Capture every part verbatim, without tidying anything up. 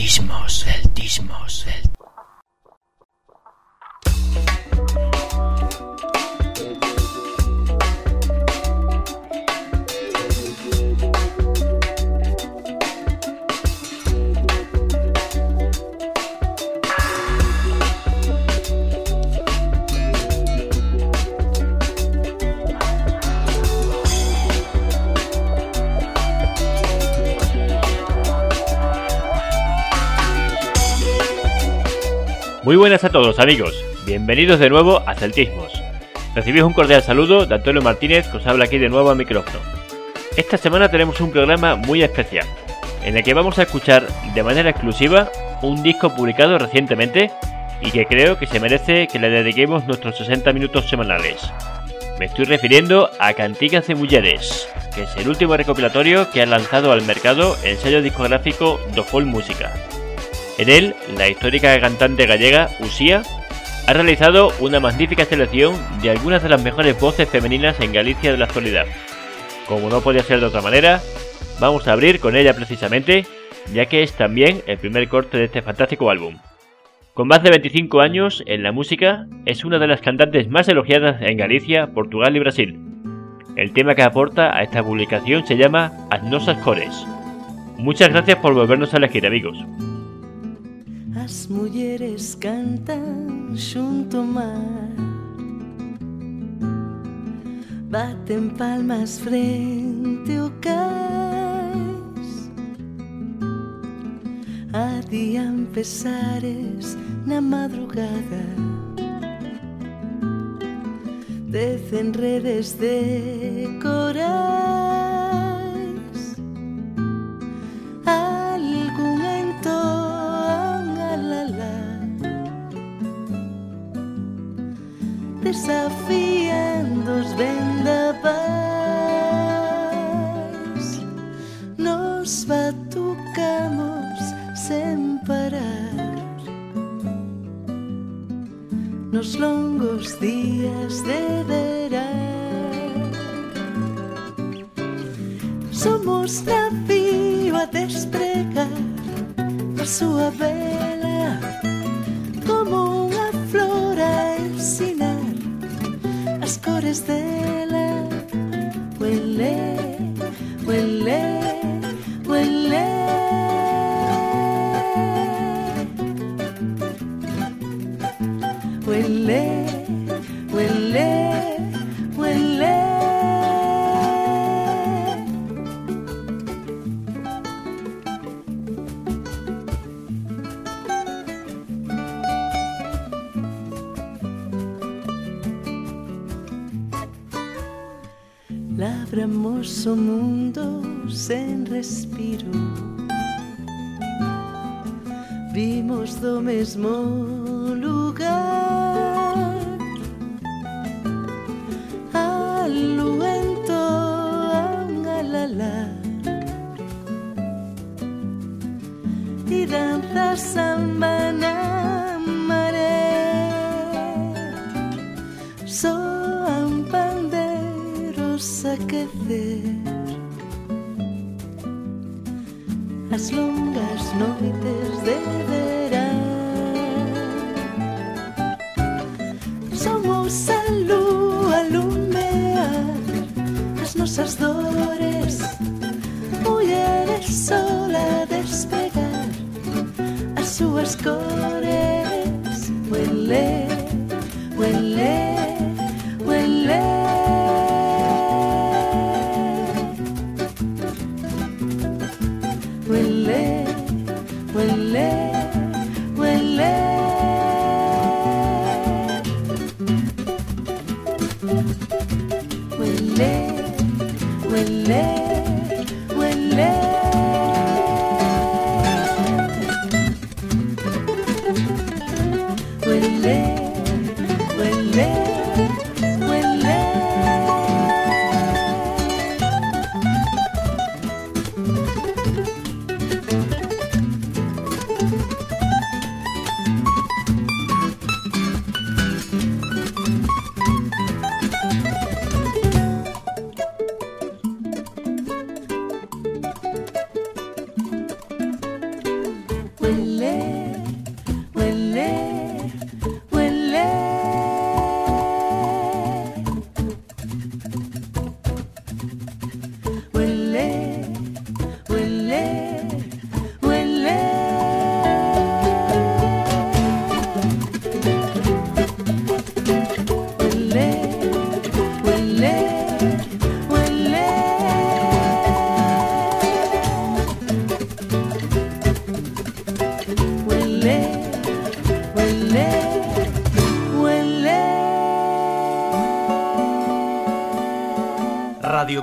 Celtismos, celtismos, celtismos. Muy buenas a todos, amigos, bienvenidos de nuevo a Celtismos. Recibís un cordial saludo de Antonio Martínez, que os habla aquí de nuevo al micrófono. Esta semana tenemos un programa muy especial, en el que vamos a escuchar de manera exclusiva un disco publicado recientemente y que creo que se merece que le dediquemos nuestros sesenta minutos semanales. Me estoy refiriendo a Cantigas de Mulleres, que es el último recopilatorio que ha lanzado al mercado el sello discográfico Do Folk Música. En él, la histórica cantante gallega Uxía ha realizado una magnífica selección de algunas de las mejores voces femeninas en Galicia de la actualidad. Como no podía ser de otra manera, vamos a abrir con ella precisamente, ya que es también el primer corte de este fantástico álbum. Con más de veinticinco años en la música, es una de las cantantes más elogiadas en Galicia, Portugal y Brasil. El tema que aporta a esta publicación se llama As Nosas Cores. Muchas gracias por volvernos a elegir, amigos. As mulleres cantan xunto ao mar, baten palmas frente ao cais, adían pesares na madrugada, decen redes de corais, algún entorno desafiando os vendavais, nos batucamos sen parar nos longos días de verán. Somos navío a despregar a súa vela, como unha flor a ensinar as cores dela. Huele, huele, huele. Huele, huele, huele. Labramos o mundo sen respiro, vimos do mesmo lugar, a lua entoa unha lalá e danza samba na maré, soan pandeiros a quecer as longas noites de verán. Somos a lúa a lumear as nosas dores, mulleres sola a despegar as súas cores. Huele, huele, huele. Huele, huele, huele. Huele, huele, huele. Huele, huele, huele. Huele,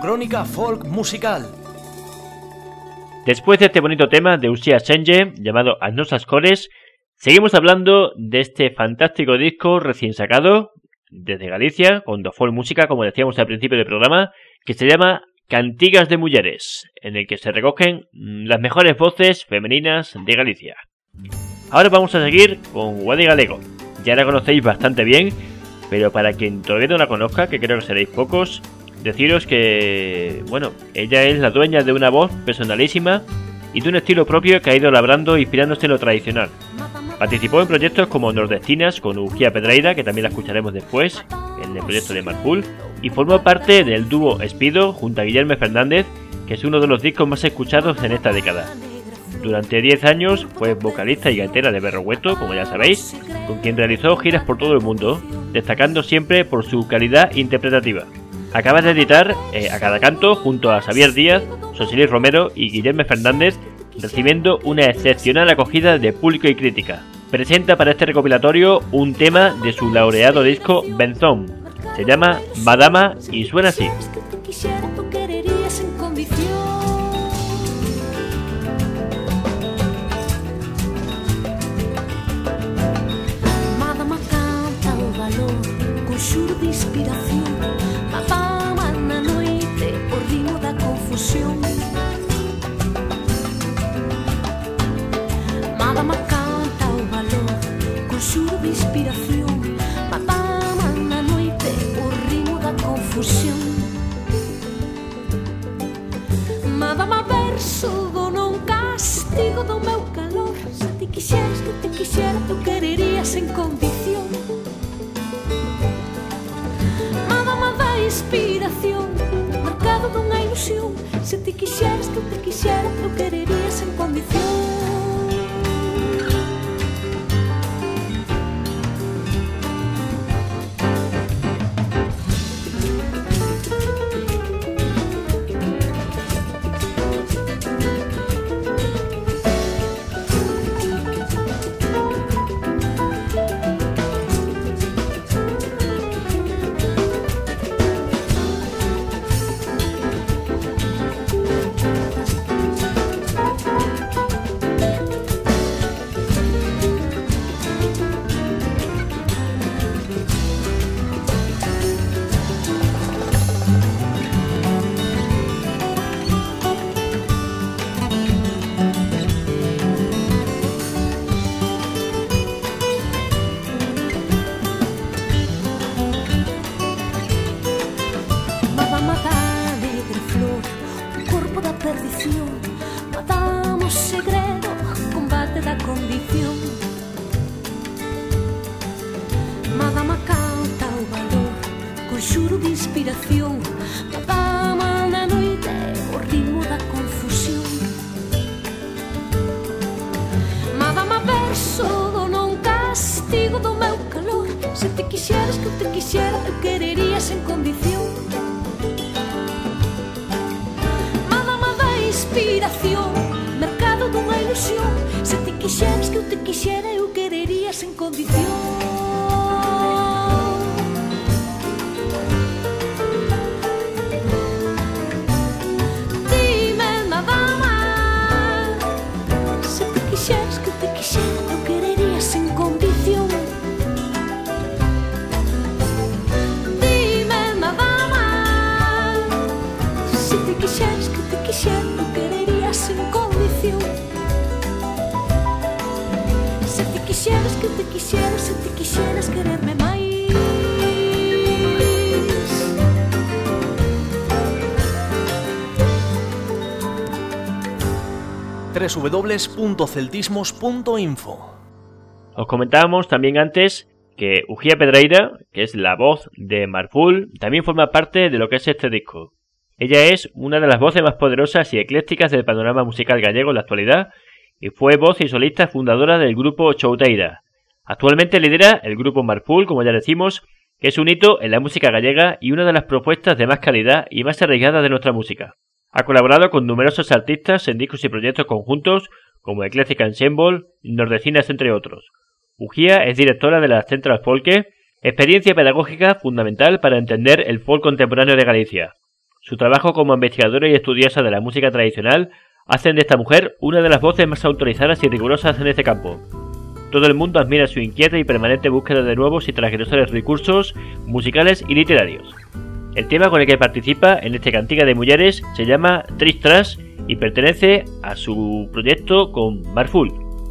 Crónica Folk Musical. Después de este bonito tema de Uxía Senje, llamado As Nosas Cores, seguimos hablando de este fantástico disco recién sacado desde Galicia, con do folk música, como decíamos al principio del programa, que se llama Cantigas de Mulleres, en el que se recogen las mejores voces femeninas de Galicia. Ahora vamos a seguir con Guadi Galego. Ya la conocéis bastante bien, pero para quien todavía no la conozca, que creo que seréis pocos, deciros que, bueno, ella es la dueña de una voz personalísima y de un estilo propio que ha ido labrando inspirándose en lo tradicional. Participó en proyectos como Nordestinas con Uxía Pedreira, que también la escucharemos después, en el proyecto de Marful, y formó parte del dúo Espido junto a Guillermo Fernández, que es uno de los discos más escuchados en esta década. Durante diez años fue vocalista y gaitera de Berrogueto, como ya sabéis, con quien realizó giras por todo el mundo, destacando siempre por su calidad interpretativa. Acaba de editar eh, A Cada Canto junto a Xavier Díaz, José Romero y Guillermo Fernández, recibiendo una excepcional acogida de público y crítica. Presenta para este recopilatorio un tema de su laureado disco Benzón. Se llama Madama y suena así. Madama canta o valor con xuro de inspiración. Madama na noite o ritmo da confusión. Madama canta o valor con xuro de inspiración. Madama na noite o ritmo da confusión. Madama verso do non castigo do meu calor. Se ti quixeras que te quixera, tu quererías en condición. Madama da inspiración, marcado dunha ilusión. Se ti quixeras que te quixera, tu quererías en condición. doble u doble u doble u punto celtismos punto info. Os comentábamos también antes que Uxía Pedreira, que es la voz de Marful, también forma parte de lo que es este disco. Ella es una de las voces más poderosas y eclécticas del panorama musical gallego en la actualidad y fue voz y solista fundadora del grupo Chouteira. Actualmente lidera el grupo Marful, como ya decimos, que es un hito en la música gallega y una de las propuestas de más calidad y más arriesgadas de nuestra música. Ha colaborado con numerosos artistas en discos y proyectos conjuntos como Ecléctica Ensemble, Nordestinas, entre otros. Uxía es directora de la Central Folke, experiencia pedagógica fundamental para entender el folk contemporáneo de Galicia. Su trabajo como investigadora y estudiosa de la música tradicional hacen de esta mujer una de las voces más autorizadas y rigurosas en este campo. Todo el mundo admira su inquieta y permanente búsqueda de nuevos y transgresores recursos musicales y literarios. El tema con el que participa en este Cantiga de Mulleres se llama Tristras y pertenece a su proyecto con Marful.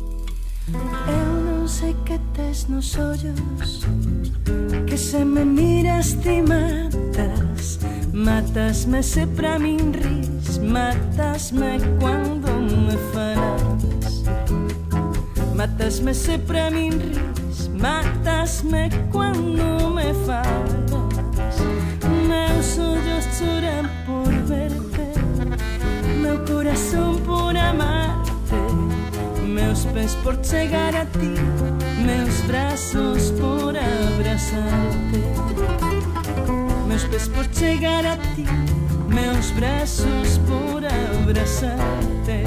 Eu non sei que tes nos ollos, que se me miras ti matas. Matasme se pra min ris, matasme cuando me falas. Matasme se pra min ris, matasme cuando me falas. Meus ollos choran por verte, meu corazón por amarte, meus pés por chegar a ti, meus brazos por abrazarte. Meus pés por chegar a ti, meus brazos por abrazarte.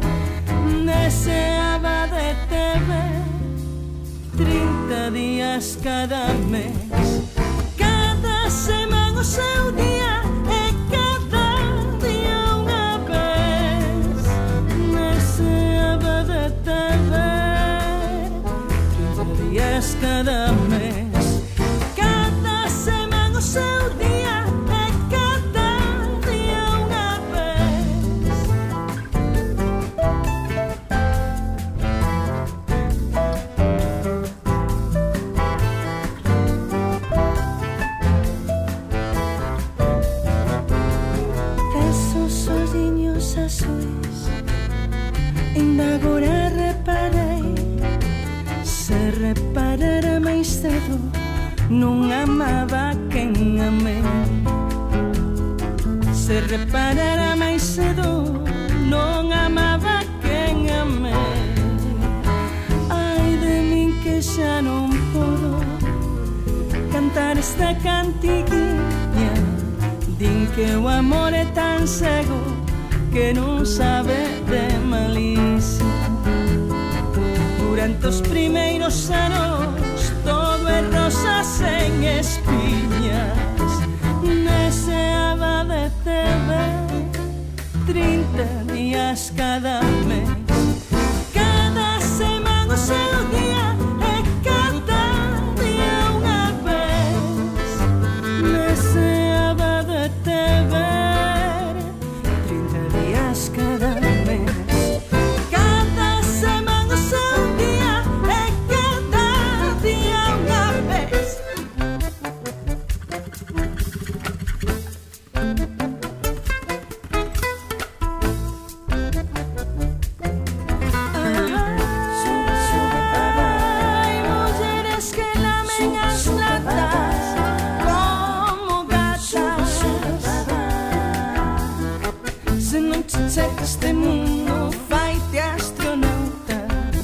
Deseaba de te ver trinta días cada mes, cada semana o seu día e cada día unha vez. Deseaba de te ver trinta días cada mes, cada semana o seu día e cada día unha vez. Esos olliños azuis, ainda agora reparei, se reparara máis cedo, non amaba quen amei. Se reparara máis cedo, non amaba quen amei. Ai de min que xa non podo cantar esta cantiguinha. Din que o amor é tan cego que non sabe de malicia. Durante os primeiros anos todo é rosas en espiñas. Deseaba de te ver trinta días cada mes, cada semana o seu día e cada día unha vez. Deseaba de te ver trinta días cada mes, cada semana o seu día e cada día unha vez. Ai, mulleres que lamen as latas como gatas. Se non te checa este mundo, faite astronauta.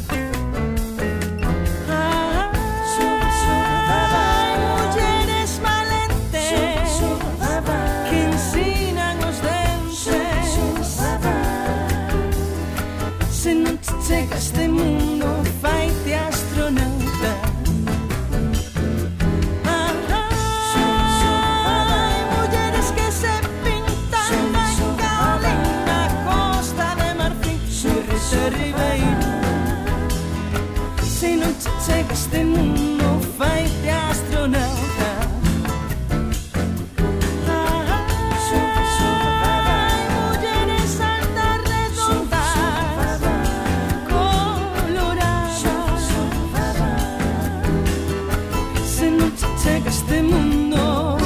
Ai, mulleres valentes que ensinan os dentes. Se non te checa este mundo, faite astronauta. Ai, mulleres que se pintan na cal na Costa de Marfil, Xurrete Ribeiro. Se non te checa este mundo, faite astronauta. Ai, mulleres altas redondas, coloradas. Se non te checa este mundo.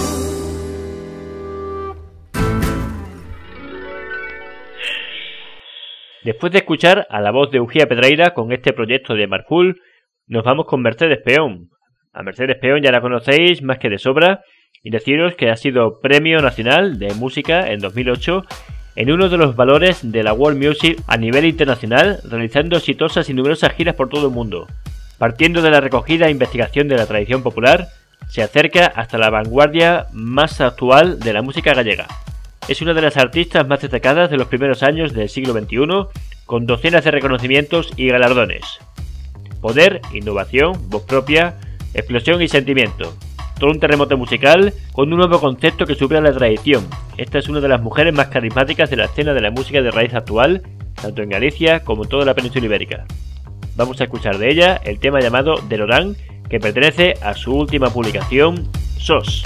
Después de escuchar a la voz de Ujía Pedreira con este proyecto de Marful, nos vamos con Mercedes Peón. A Mercedes Peón ya la conocéis más que de sobra, y deciros que ha sido Premio Nacional de Música en dos mil ocho en uno de los valores de la World Music a nivel internacional, realizando exitosas y numerosas giras por todo el mundo. Partiendo de la recogida e investigación de la tradición popular, se acerca hasta la vanguardia más actual de la música gallega. Es una de las artistas más destacadas de los primeros años del siglo veintiuno, con docenas de reconocimientos y galardones. Poder, innovación, voz propia, explosión y sentimiento. todo un terremoto musical con un nuevo concepto que supera la tradición. Esta es una de las mujeres más carismáticas de la escena de la música de raíz actual, tanto en Galicia como en toda la península ibérica. Vamos a escuchar de ella el tema llamado De Lorán, que pertenece a su última publicación, Sos.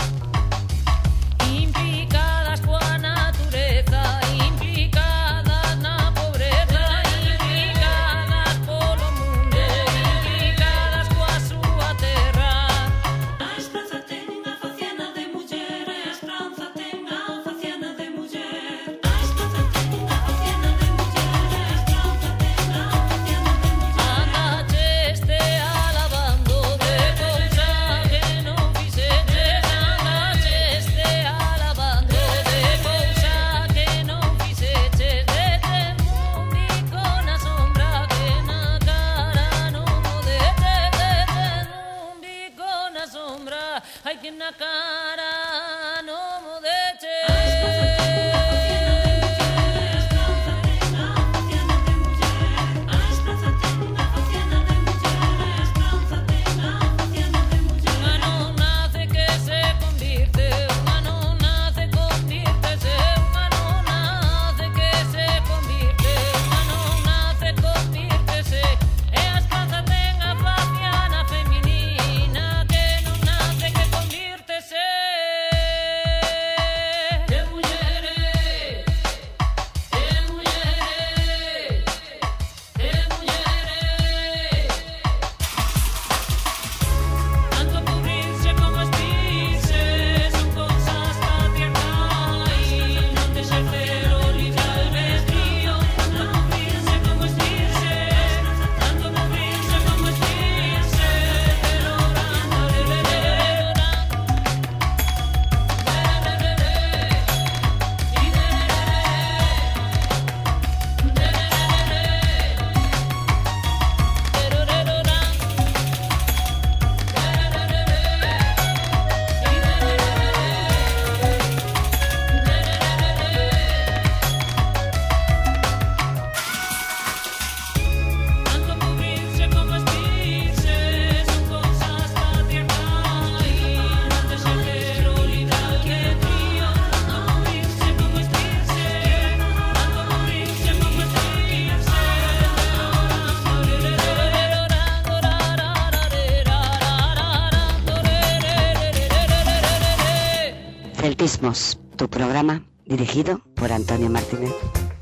Celtismos, tu programa dirigido por Antonio Martínez.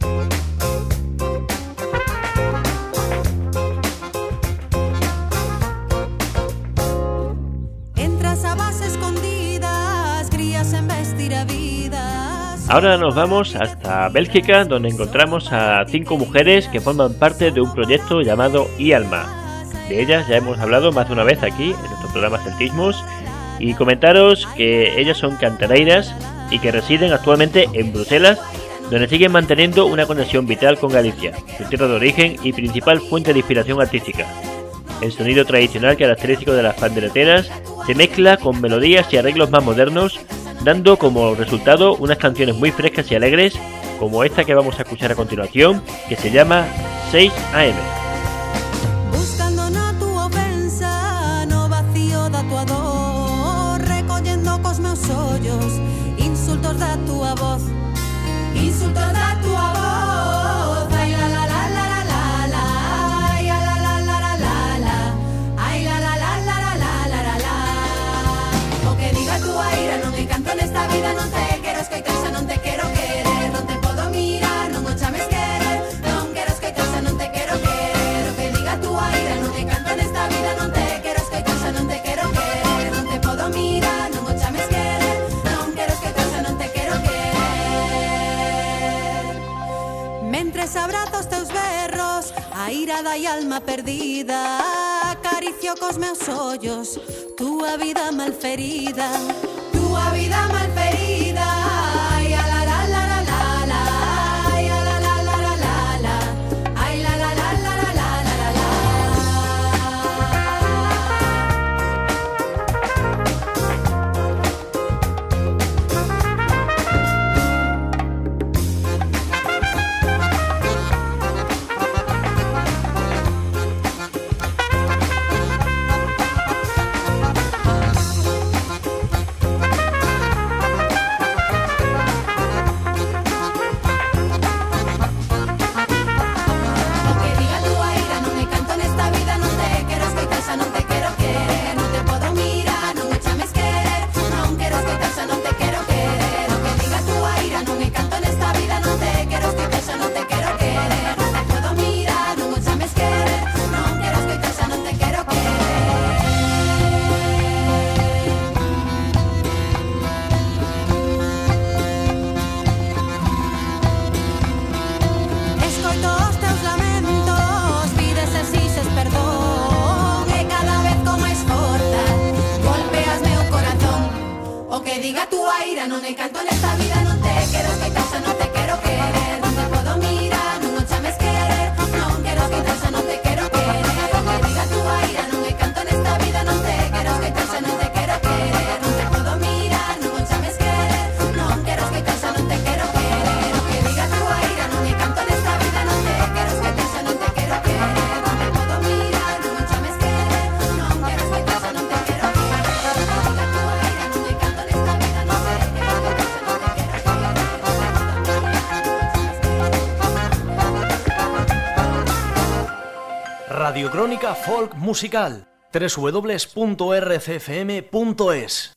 Entras a base escondidas, crías en vestir a vidas. Ahora nos vamos hasta Bélgica, donde encontramos a cinco mujeres que forman parte de un proyecto llamado iAlma. De ellas ya hemos hablado más de una vez aquí en nuestro programa Celtismos. Y comentaros que ellas son cantareiras y que residen actualmente en Bruselas, donde siguen manteniendo una conexión vital con Galicia, su tierra de origen y principal fuente de inspiración artística. El sonido tradicional característico de las pandereteras se mezcla con melodías y arreglos más modernos, dando como resultado unas canciones muy frescas y alegres, como esta que vamos a escuchar a continuación, que se llama seis a eme. Buscando no tu ofensa, no vacío da tu ador. Meus ollos, insultos da tua voz, insultos da tua voz. Ai la la la la la la, ai la la la la la la, ai la la la la la la la. O que diga tua ira, non me canto nesta vida, non te quero escoitar, xa non te quero querer, non te podo mirar, non o chames querer, non quero escoitar, xa non te quero querer. O que diga tua ira, non me canto nesta vida, non te quero escoitar, xa non te quero querer, non te podo mirar, non o chames querer. Mentres abrazo os teus berros, a ira da alma perdida, acaricio cos meus ollos tua vida malferida, tua vida malferida. Ai la la la la la la, ai la la la la la la, ai la la la la la la la la. non hai canto nesta vida, non te quero escoitar, xa non te quero querer. Non te podo mirar, non o chames querer. Non quero escoitar, xa non te quero querer. Que diga a túa ira, non hai canto nesta vida, non te quero escoitar, xa non te quero querer. Non te podo mirar, non o chames querer. Non quero escoitar, xa non te quero querer. Que diga a túa ira, non hai canto nesta vida, non te quero escoitar, xa non te quero querer. Non te podo mirar, non o chames querer. Non quero escoitar, xa non te quero querer. Radiocrónica Folk Musical, doble u doble u doble u punto r c f m punto es.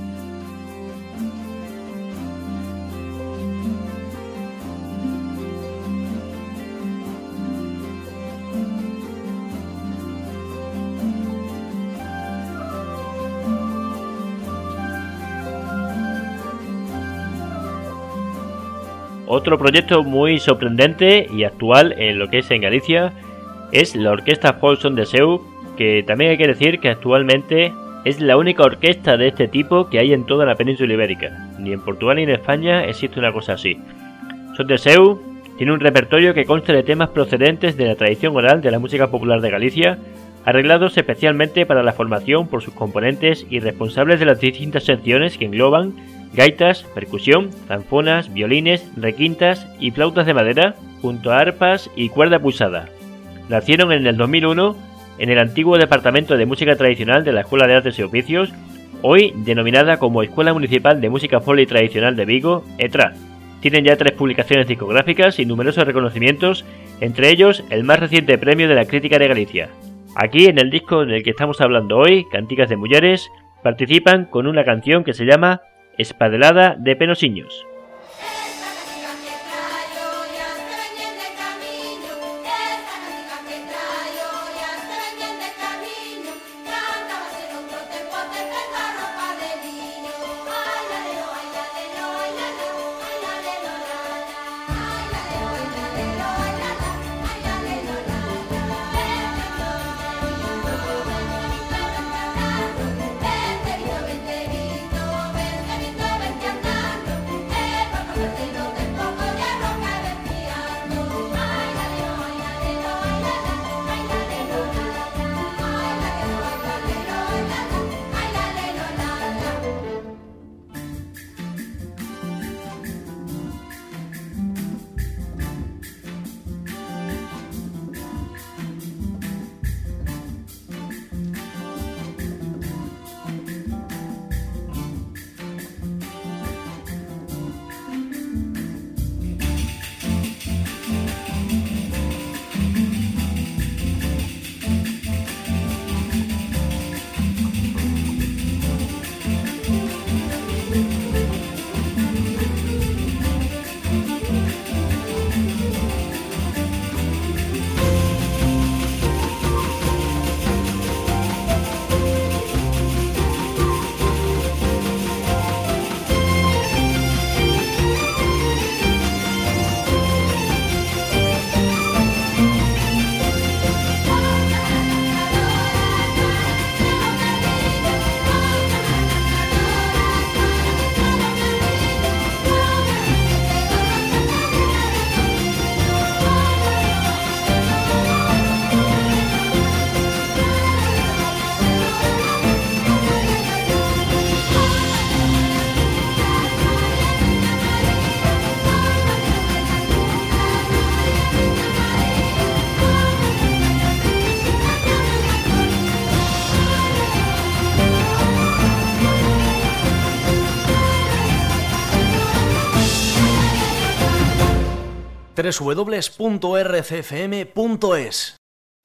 Otro proyecto muy sorprendente y actual en lo que es en Galicia es la Orquesta Folk Son de Seu, que también hay que decir que actualmente es la única orquesta de este tipo que hay en toda la península ibérica. Ni en Portugal ni en España existe una cosa así. Son de Seu tiene un repertorio que consta de temas procedentes de la tradición oral de la música popular de Galicia, arreglados especialmente para la formación por sus componentes y responsables de las distintas secciones que engloban gaitas, percusión, zanfonas, violines, requintas y flautas de madera, junto a arpas y cuerda pulsada. Nacieron en el dos mil uno en el antiguo Departamento de Música Tradicional de la Escuela de Artes y Oficios, hoy denominada como Escuela Municipal de Música Folk y Tradicional de Vigo, ETRA. Tienen ya tres publicaciones discográficas y numerosos reconocimientos, entre ellos el más reciente premio de la Crítica de Galicia. Aquí, en el disco del que estamos hablando hoy, Cantigas de Mulleres, participan con una canción que se llama Espadelada de Penosiños. doble u doble u doble u punto r c f m punto es.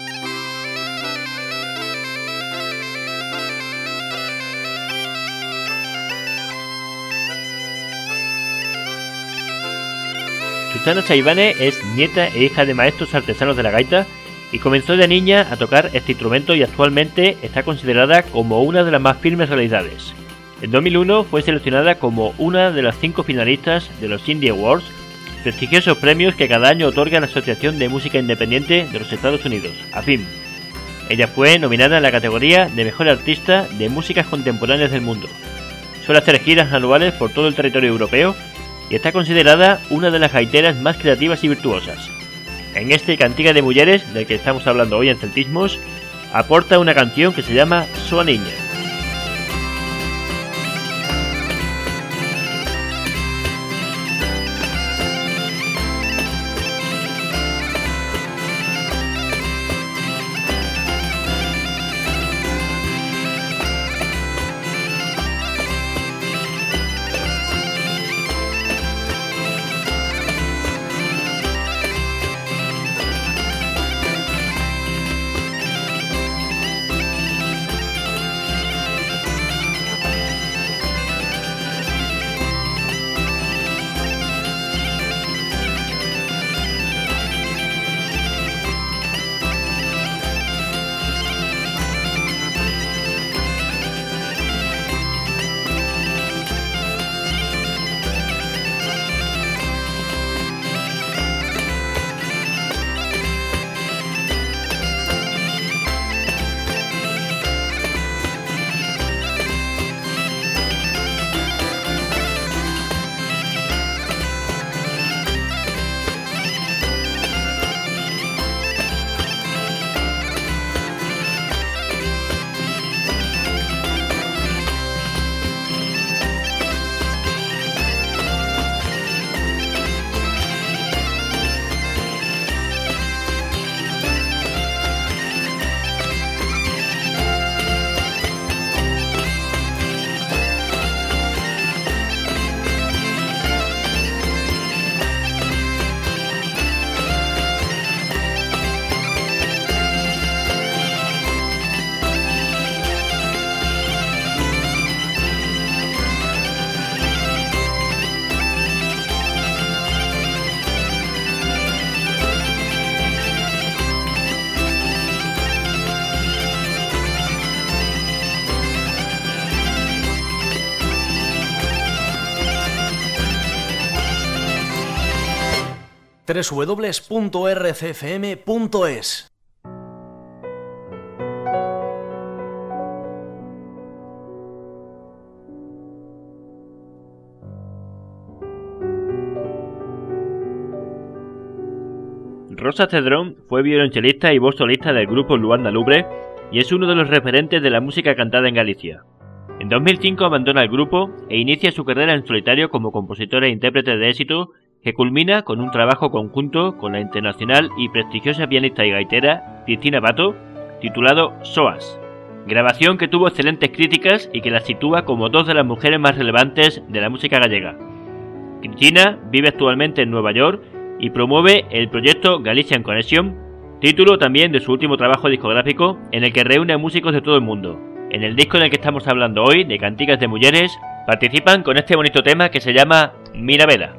Susana Chaibane es nieta e hija de maestros artesanos de la gaita y comenzó de niña a tocar este instrumento y actualmente está considerada como una de las más firmes realidades. En dos mil uno fue seleccionada como una de las cinco finalistas de los Indie Awards, prestigiosos premios que cada año otorga la Asociación de Música Independiente de los Estados Unidos, A F I M. Ella fue nominada en la categoría de Mejor Artista de Músicas Contemporáneas del Mundo. suele hacer giras anuales por todo el territorio europeo y está considerada una de las gaiteras más creativas y virtuosas. En este Cantiga de Mujeres, del que estamos hablando hoy en Celtismos, aporta una canción que se llama Soa Niña. doble u doble u doble u punto r c f m punto es. Rosa Cedrón fue violonchelista y voz solista del grupo Luanda Lubre y es uno de los referentes de la música cantada en Galicia. En dos mil cinco abandona el grupo e inicia su carrera en solitario como compositora e intérprete de éxito, que culmina con un trabajo conjunto con la internacional y prestigiosa pianista y gaitera Cristina Bato, titulado Soas, grabación que tuvo excelentes críticas y que la sitúa como dos de las mujeres más relevantes de la música gallega. Cristina vive actualmente en Nueva York y promueve el proyecto Galician Connection, título también de su último trabajo discográfico en el que reúne a músicos de todo el mundo. En el disco en el que estamos hablando hoy, de Cantigas de Mujeres, participan con este bonito tema que se llama Mira Vela.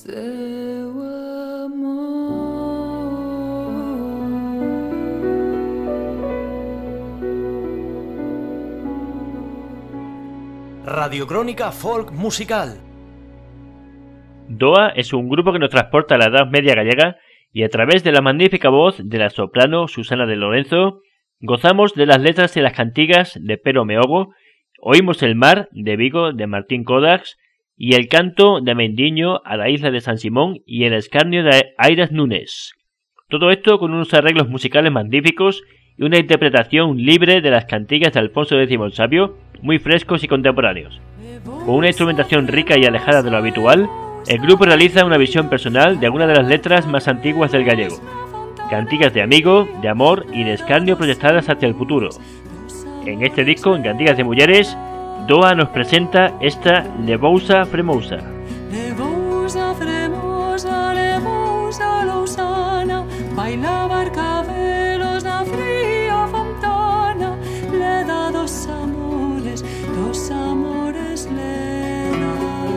seu amor. Radiocrónica Folk Musical. Doa es un grupo que nos transporta a la Edad Media gallega y a través de la magnífica voz de la soprano Susana de Lorenzo gozamos de las letras y las cantigas de Pero Meogo, oímos El mar de Vigo de Martín Codax y el canto de Mendiño a la isla de San Simón y el escarnio de Airas Núñez. Todo esto con unos arreglos musicales magníficos y una interpretación libre de las cantigas de Alfonso X el Sabio, muy frescos y contemporáneos. Con una instrumentación rica y alejada de lo habitual, el grupo realiza una visión personal de algunas de las letras más antiguas del gallego. Cantigas de amigo, de amor y de escarnio proyectadas hacia el futuro. En este disco, en Cantigas de Mujeres, Doa nos presenta esta Levousa Fremosa. Levousa fremosa, levousa lousana, baila barcavelos na fría fontana, le da dos amores, dos amores le da.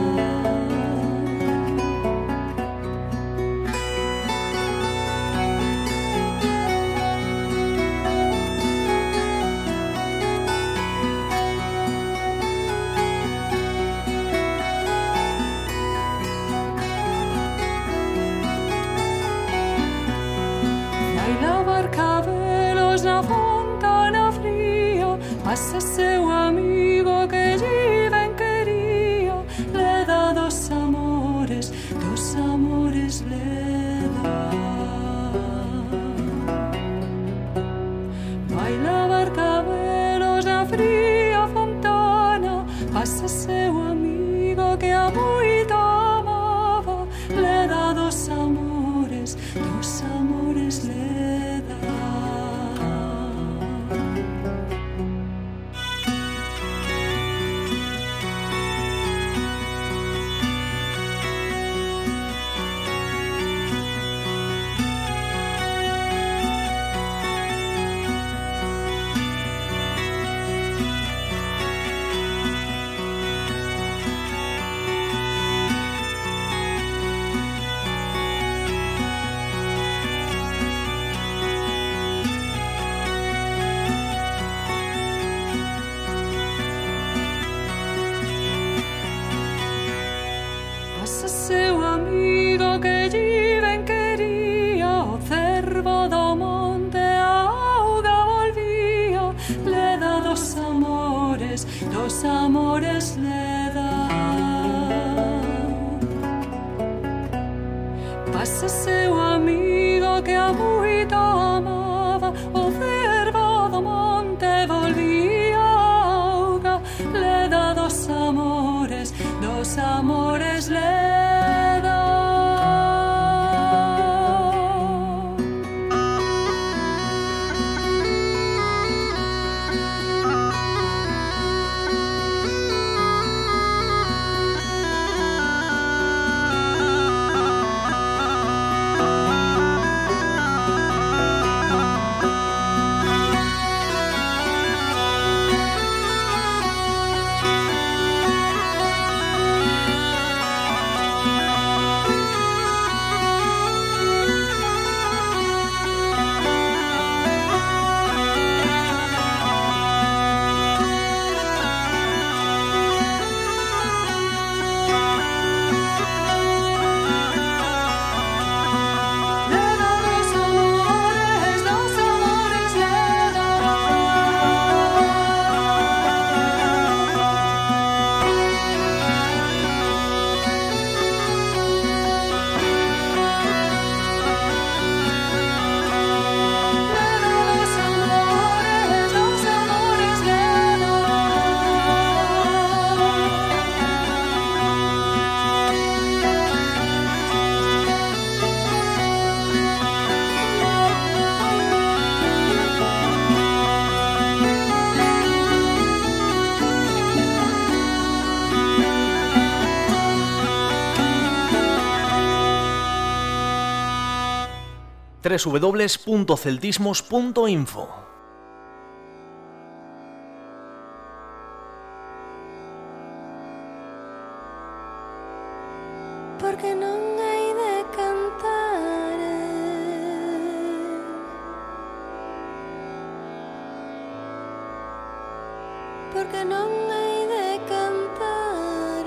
Na fontana fría, pasa seu amigo que lle ben quería, le da dos amores, dos amores le da. Baila barcavelos na fría fontana, pasa seu amigo que a moito amaba, le da dos amores, dos amores le da. Pasa seu amigo que lle ben quería, o cervo do monte a auga volvía, le da dos amores, dos amores le da. Pasa seu amigo que a moito amaba, o cervo do monte volvía a auga, le da dos amores, dos amores le da. doble u doble u doble u punto celtismos punto info. porque non hai de cantar, porque non hai de cantar.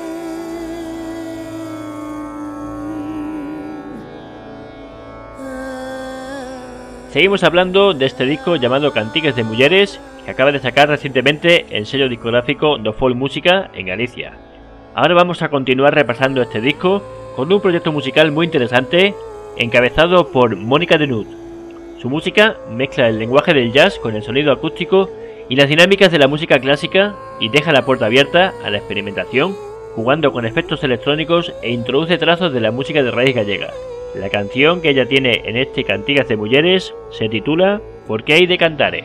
Seguimos hablando de este disco llamado Cantigas de Mulleres, que acaba de sacar recientemente el sello discográfico Do Folk Música en Galicia. Ahora vamos a continuar repasando este disco con un proyecto musical muy interesante encabezado por Mónica de Nud. Su música mezcla el lenguaje del jazz con el sonido acústico y las dinámicas de la música clásica y deja la puerta abierta a la experimentación, jugando con efectos electrónicos e introduce trazos de la música de raíz gallega. La canción que ella tiene en este Cantigas de Mulleres se titula ¿Por qué hay de cantare?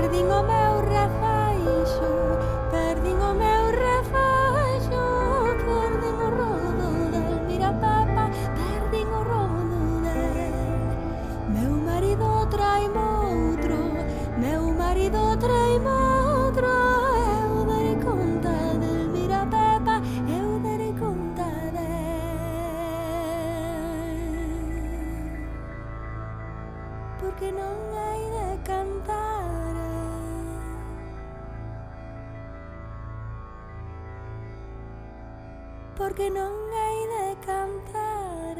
Perdín o meu refaixo, perdín o meu refaixo, perdín o rodo del mira Pepa, perdín o rodo del. Meu marido traime outro, meu marido traime outro, eu darei conta del mira Pepa, eu darei conta del. Porque non hai de cantar, porque non hai de cantar.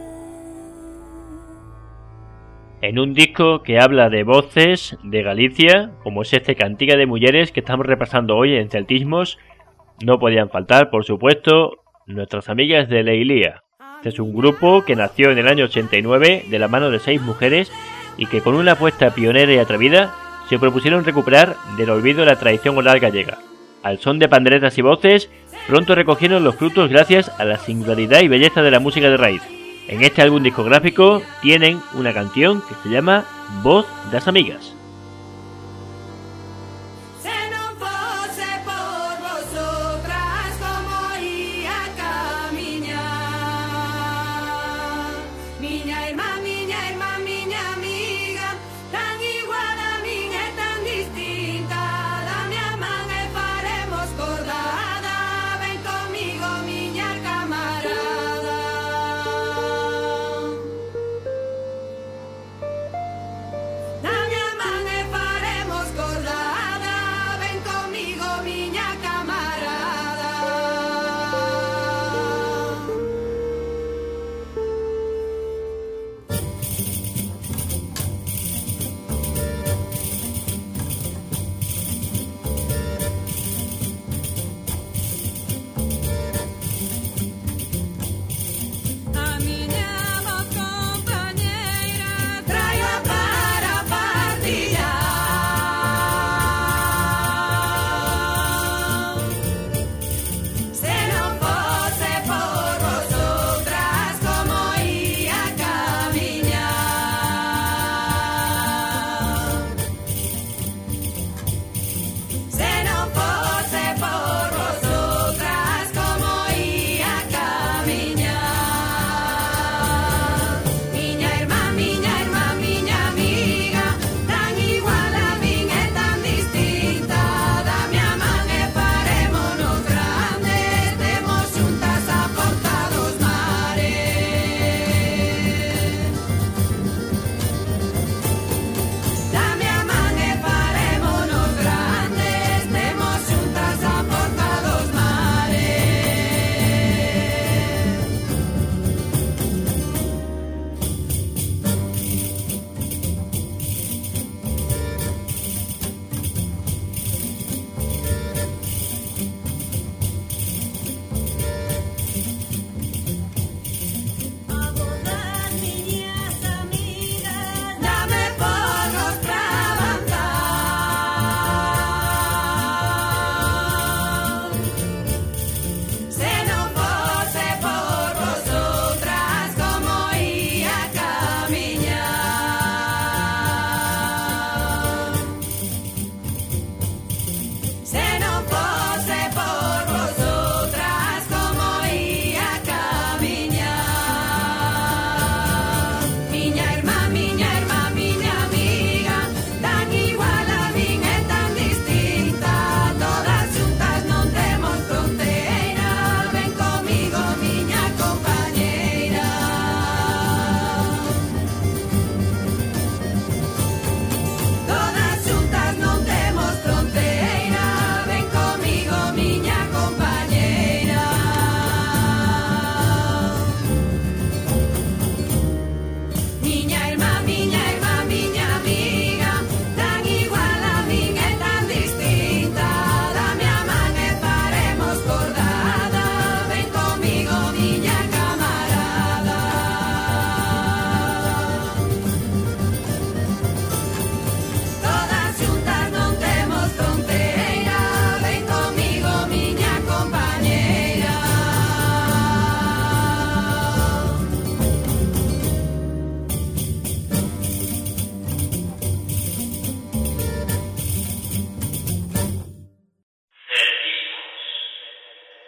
En un disco que habla de voces de Galicia, como es este Cantiga de Mujeres que estamos repasando hoy en Celtismos, no podían faltar, por supuesto, nuestras amigas de Leilía. Este es un grupo que nació en el año ochenta y nueve de la mano de seis mujeres y que con una apuesta pionera y atrevida se propusieron recuperar del olvido la tradición oral gallega. Al son de panderetas y voces, pronto recogieron los frutos gracias a la singularidad y belleza de la música de raíz. En este álbum discográfico tienen una canción que se llama Voz das Amigas. Dame a man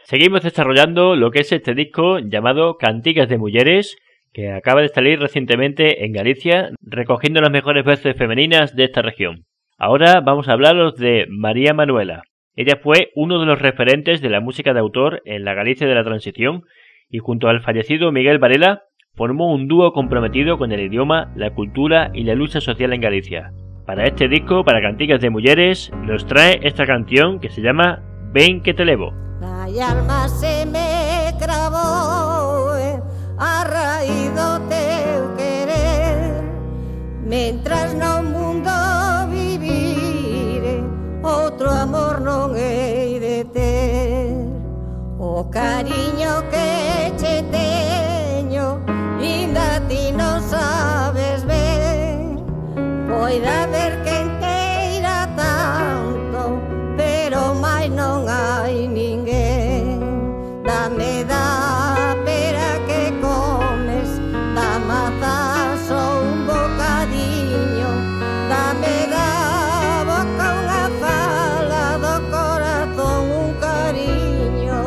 Seguimos desarrollando lo que es este disco llamado Cantigas de Mulleres, que acaba de salir recientemente en Galicia, recogiendo las mejores voces femeninas de esta región. Ahora vamos a hablaros de María Manuela. Ella fue uno de los referentes de la música de autor en la Galicia de la Transición y junto al fallecido Miguel Varela formó un dúo comprometido con el idioma, la cultura y la lucha social en Galicia. Para este disco, para Cantigas de Mulleres, nos trae esta canción que se llama Ven que te levo. La alma se me cravou a raíz do teu querer, mentras no mundo vivire, outro amor non hei de ter. O cariño que che teño, inda ti non sabes ben, poida ver quen queira tanto, pero máis non hai ninguén. Dame da pera que comes, da maza só un bocadiño, dame da boca unha fala, do corazón un cariño.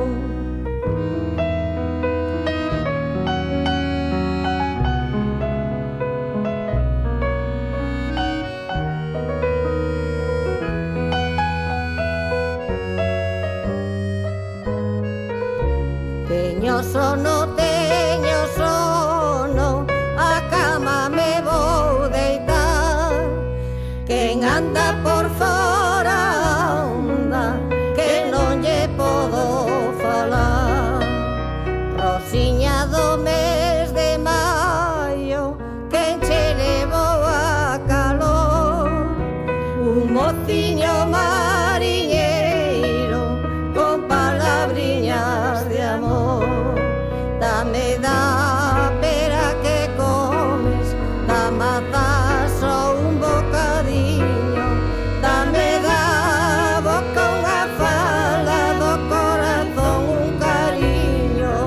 Teño sono, teño sono, a cama me vou deitar. Quen anda por fora anda, que non lle podo falar. Rosiña do mes de maio, quen che levou a calor. Un mociño mariñeiro con palabriñas de amor. Dame da pera que comes, da maza só un bocadiño, dame da boca unha fala, do corazón un cariño.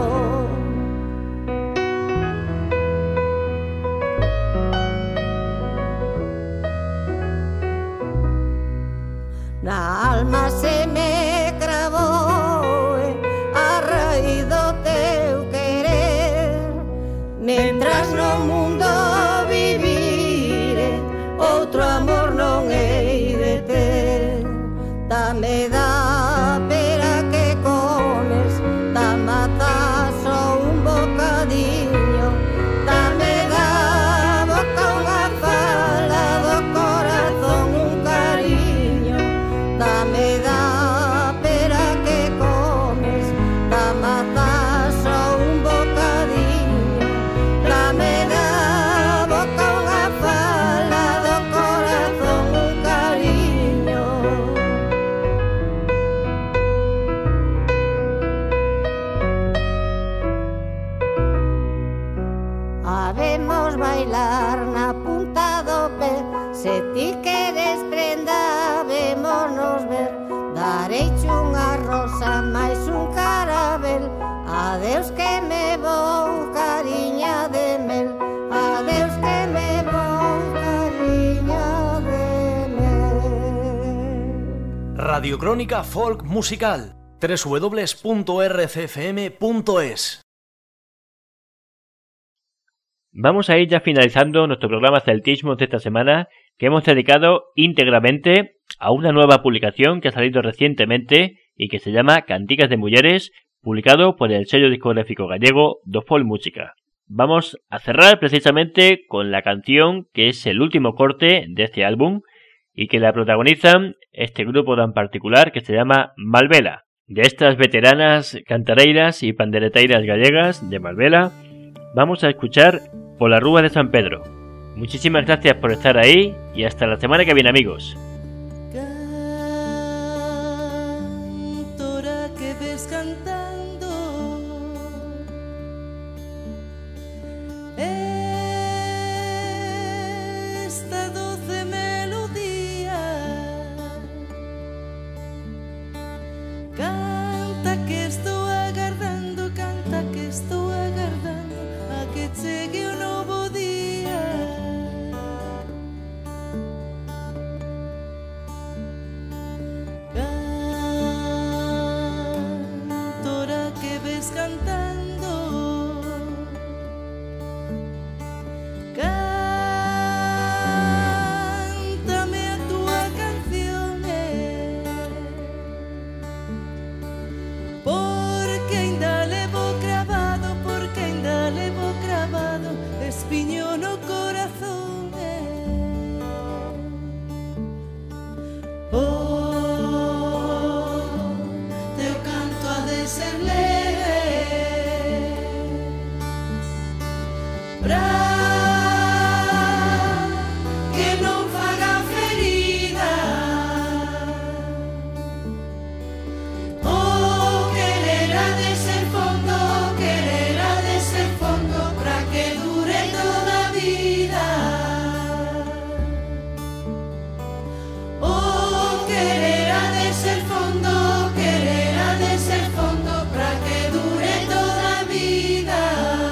Na alma se me cravou a raíz do teu querer, mentras no mundo vivire, outro amor non hei de ter. Dame da pera que comes, da maza só un bocadiño, dame da boca unha fala, do corazón un cariño. Dame da pera que comes, da maza só un bocadiño, dame da boca unha fala, do corazón un cariño. Habemos bailar na punta do pé, se ti queres prenda, vémonos ver. Dareiche unha rosa máis un carabel, adeus que me vou, cariña de mel, adeus que me vou, cariña de mel. Radiocrónica Folk Musical, doble u doble u doble u punto r c f m punto es. Vamos a ir ya finalizando nuestro programa Celtismos de esta semana, que hemos dedicado íntegramente a una nueva publicación que ha salido recientemente y que se llama Cantigas de Mulleres, publicado por el sello discográfico gallego Do Folk Música. Vamos a cerrar precisamente con la canción que es el último corte de este álbum y que la protagonizan este grupo tan particular que se llama Malvela. De estas veteranas cantareiras y pandereteiras gallegas de Malvela, vamos a escuchar Pola Rúa de San Pedro. Muchísimas gracias por estar ahí y hasta la semana que viene, amigos. Cantora que ves cantando, esta doce melodía, canta que estou agardando, canta que estou agardando a que chegue o novo día. ser fondo, querer ha de ser fondo, para que dure toda a vida.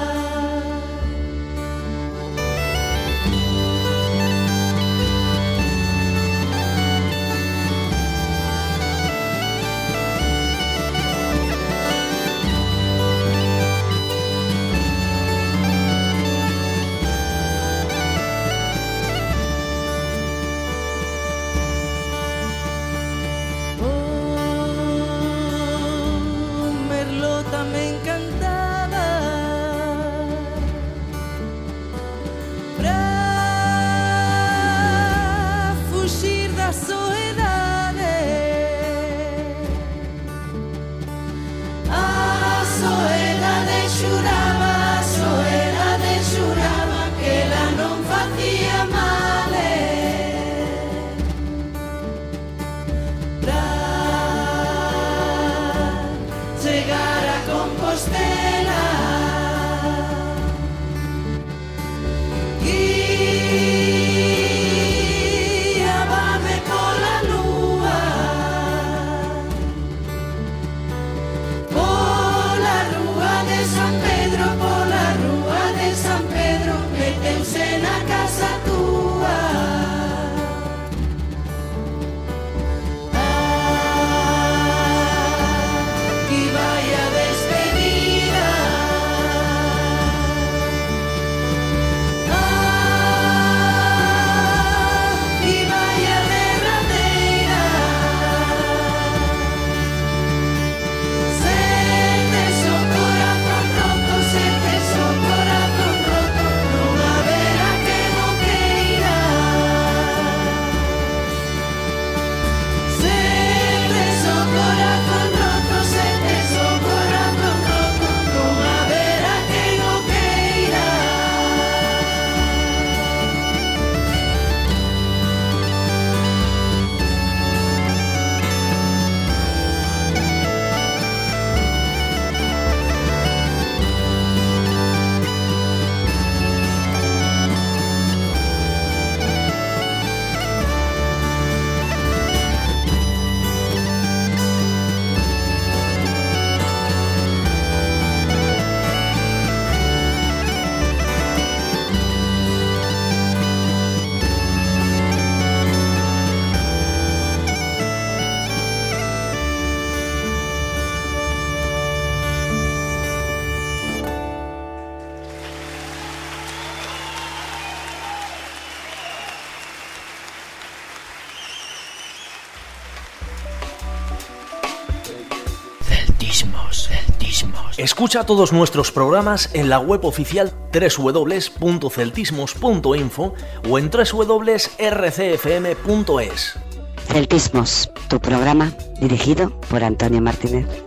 Celtismos, celtismos. Escucha todos nuestros programas en la web oficial doble u doble u doble u punto celtismos punto info o en doble u doble u doble u punto r c f m punto es. Celtismos, tu programa dirigido por Antonio Martínez.